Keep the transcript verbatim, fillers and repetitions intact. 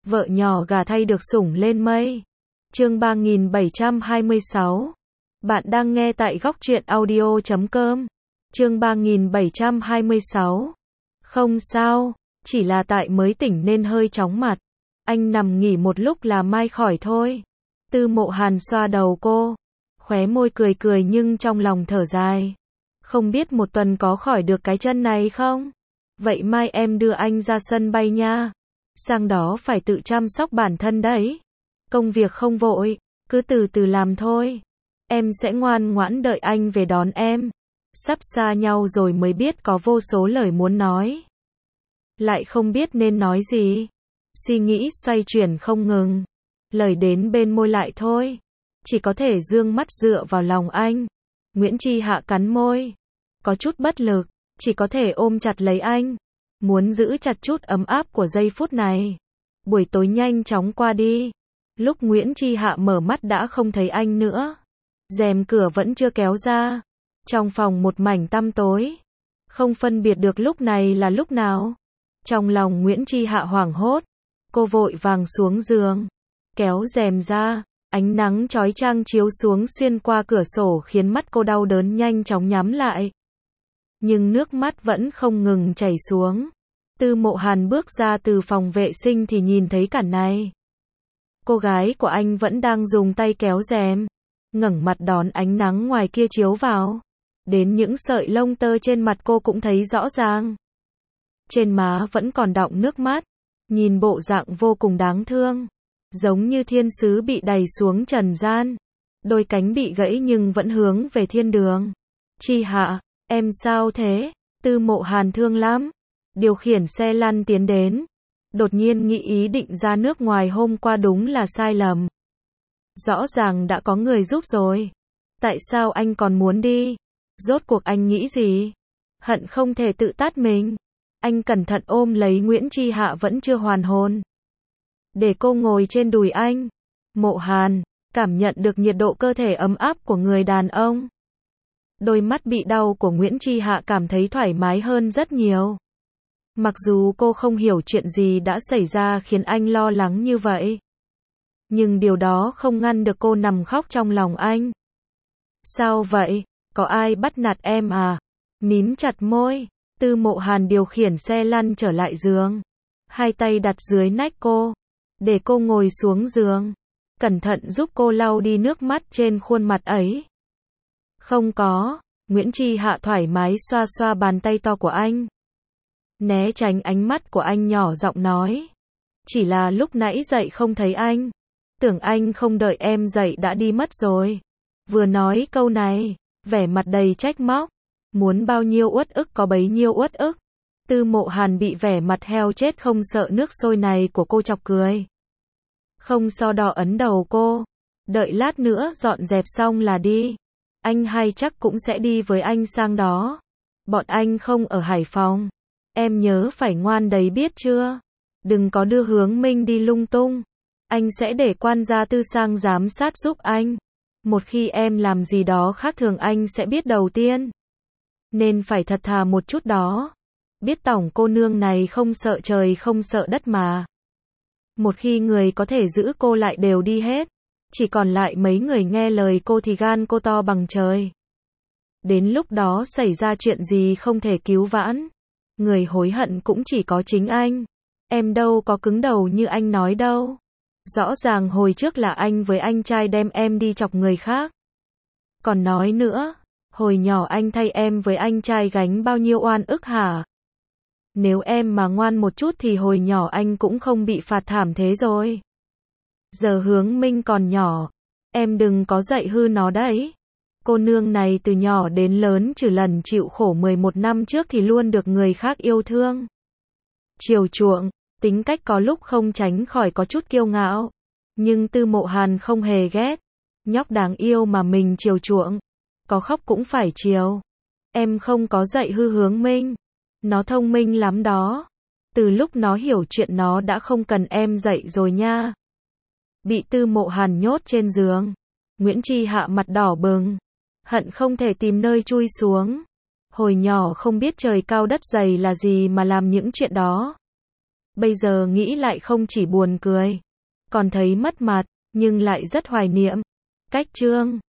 Vợ nhỏ gà thay được sủng lên mây. Chương ba nghìn bảy trăm hai mươi sáu. Bạn đang nghe tại góc truyện audio chấm com. Chương ba nghìn bảy trăm hai mươi sáu. Không sao, chỉ là tại mới tỉnh nên hơi chóng mặt. Anh nằm nghỉ một lúc là mai khỏi thôi. Tư Mộ Hàn xoa đầu cô, khóe môi cười cười nhưng trong lòng thở dài. Không biết một tuần có khỏi được cái chân này không? Vậy mai em đưa anh ra sân bay nha. Sang đó phải tự chăm sóc bản thân đấy. Công việc không vội, cứ từ từ làm thôi. Em sẽ ngoan ngoãn đợi anh về đón em. Sắp xa nhau rồi mới biết có vô số lời muốn nói. Lại không biết nên nói gì. Suy nghĩ xoay chuyển không ngừng. Lời đến bên môi lại thôi. Chỉ có thể dương mắt dựa vào lòng anh. Nguyễn Chi Hạ cắn môi. Có chút bất lực, chỉ có thể ôm chặt lấy anh. Muốn giữ chặt chút ấm áp của giây phút này. Buổi tối nhanh chóng qua đi. Lúc Nguyễn Chi Hạ mở mắt đã không thấy anh nữa. Rèm cửa vẫn chưa kéo ra. Trong phòng một mảnh tăm tối. Không phân biệt được lúc này là lúc nào. Trong lòng Nguyễn Chi Hạ hoảng hốt. Cô vội vàng xuống giường. Kéo rèm ra. Ánh nắng chói chang chiếu xuống xuyên qua cửa sổ khiến mắt cô đau đớn nhanh chóng nhắm lại. Nhưng nước mắt vẫn không ngừng chảy xuống. Tư Mộ Hàn bước ra từ phòng vệ sinh thì nhìn thấy cảnh này. Cô gái của anh vẫn đang dùng tay kéo rèm. Ngẩng mặt đón ánh nắng ngoài kia chiếu vào. Đến những sợi lông tơ trên mặt cô cũng thấy rõ ràng. Trên má vẫn còn đọng nước mắt. Nhìn bộ dạng vô cùng đáng thương. Giống như thiên sứ bị đày xuống trần gian. Đôi cánh bị gãy nhưng vẫn hướng về thiên đường. Chi Hạ, em sao thế? Tư Mộ Hàn thương lắm. Điều khiển xe lăn tiến đến. Đột nhiên nghĩ ý định ra nước ngoài hôm qua đúng là sai lầm. Rõ ràng đã có người giúp rồi. Tại sao anh còn muốn đi? Rốt cuộc anh nghĩ gì? Hận không thể tự tát mình. Anh cẩn thận ôm lấy Nguyễn Chi Hạ vẫn chưa hoàn hồn. Để cô ngồi trên đùi anh. Mộ Hàn, cảm nhận được nhiệt độ cơ thể ấm áp của người đàn ông. Đôi mắt bị đau của Nguyễn Chi Hạ cảm thấy thoải mái hơn rất nhiều. Mặc dù cô không hiểu chuyện gì đã xảy ra khiến anh lo lắng như vậy. Nhưng điều đó không ngăn được cô nằm khóc trong lòng anh. Sao vậy? Có ai bắt nạt em à? Mím chặt môi, Tư Mộ Hàn điều khiển xe lăn trở lại giường. Hai tay đặt dưới nách cô. Để cô ngồi xuống giường. Cẩn thận giúp cô lau đi nước mắt trên khuôn mặt ấy. Không có. Nguyễn Chi Hạ thoải mái xoa xoa bàn tay to của anh. Né tránh ánh mắt của anh nhỏ giọng nói. Chỉ là lúc nãy dậy không thấy anh. Tưởng anh không đợi em dậy đã đi mất rồi. Vừa nói câu này, vẻ mặt đầy trách móc. Muốn bao nhiêu uất ức có bấy nhiêu uất ức. Tư Mộ Hàn bị vẻ mặt heo chết không sợ nước sôi này của cô chọc cười. Không so đo ấn đầu cô. Đợi lát nữa dọn dẹp xong là đi. Anh hai chắc cũng sẽ đi với anh sang đó. Bọn anh không ở Hải Phòng. Em nhớ phải ngoan đấy biết chưa? Đừng có đưa Hướng Minh đi lung tung. Anh sẽ để quan gia Tư sang giám sát giúp anh. Một khi em làm gì đó khác thường anh sẽ biết đầu tiên. Nên phải thật thà một chút đó. Biết tổng cô nương này không sợ trời không sợ đất mà. Một khi người có thể giữ cô lại đều đi hết. Chỉ còn lại mấy người nghe lời cô thì gan cô to bằng trời. Đến lúc đó xảy ra chuyện gì không thể cứu vãn. Người hối hận cũng chỉ có chính anh. Em đâu có cứng đầu như anh nói đâu. Rõ ràng hồi trước là anh với anh trai đem em đi chọc người khác. Còn nói nữa, hồi nhỏ anh thay em với anh trai gánh bao nhiêu oan ức hả? Nếu em mà ngoan một chút thì hồi nhỏ anh cũng không bị phạt thảm thế rồi. Giờ Hướng Minh còn nhỏ, em đừng có dạy hư nó đấy. Cô nương này từ nhỏ đến lớn trừ lần chịu khổ mười một năm trước thì luôn được người khác yêu thương. Chiều chuộng, tính cách có lúc không tránh khỏi có chút kiêu ngạo. Nhưng Tư Mộ Hàn không hề ghét. Nhóc đáng yêu mà mình chiều chuộng. Có khóc cũng phải chiều. Em không có dạy hư Hướng Minh. Nó thông minh lắm đó. Từ lúc nó hiểu chuyện nó đã không cần em dạy rồi nha. Bị Tư Mộ Hàn nhốt trên giường. Nguyễn Chi Hạ mặt đỏ bừng. Hận không thể tìm nơi chui xuống. Hồi nhỏ không biết trời cao đất dày là gì mà làm những chuyện đó. Bây giờ nghĩ lại không chỉ buồn cười, còn thấy mất mặt, nhưng lại rất hoài niệm. Cách chương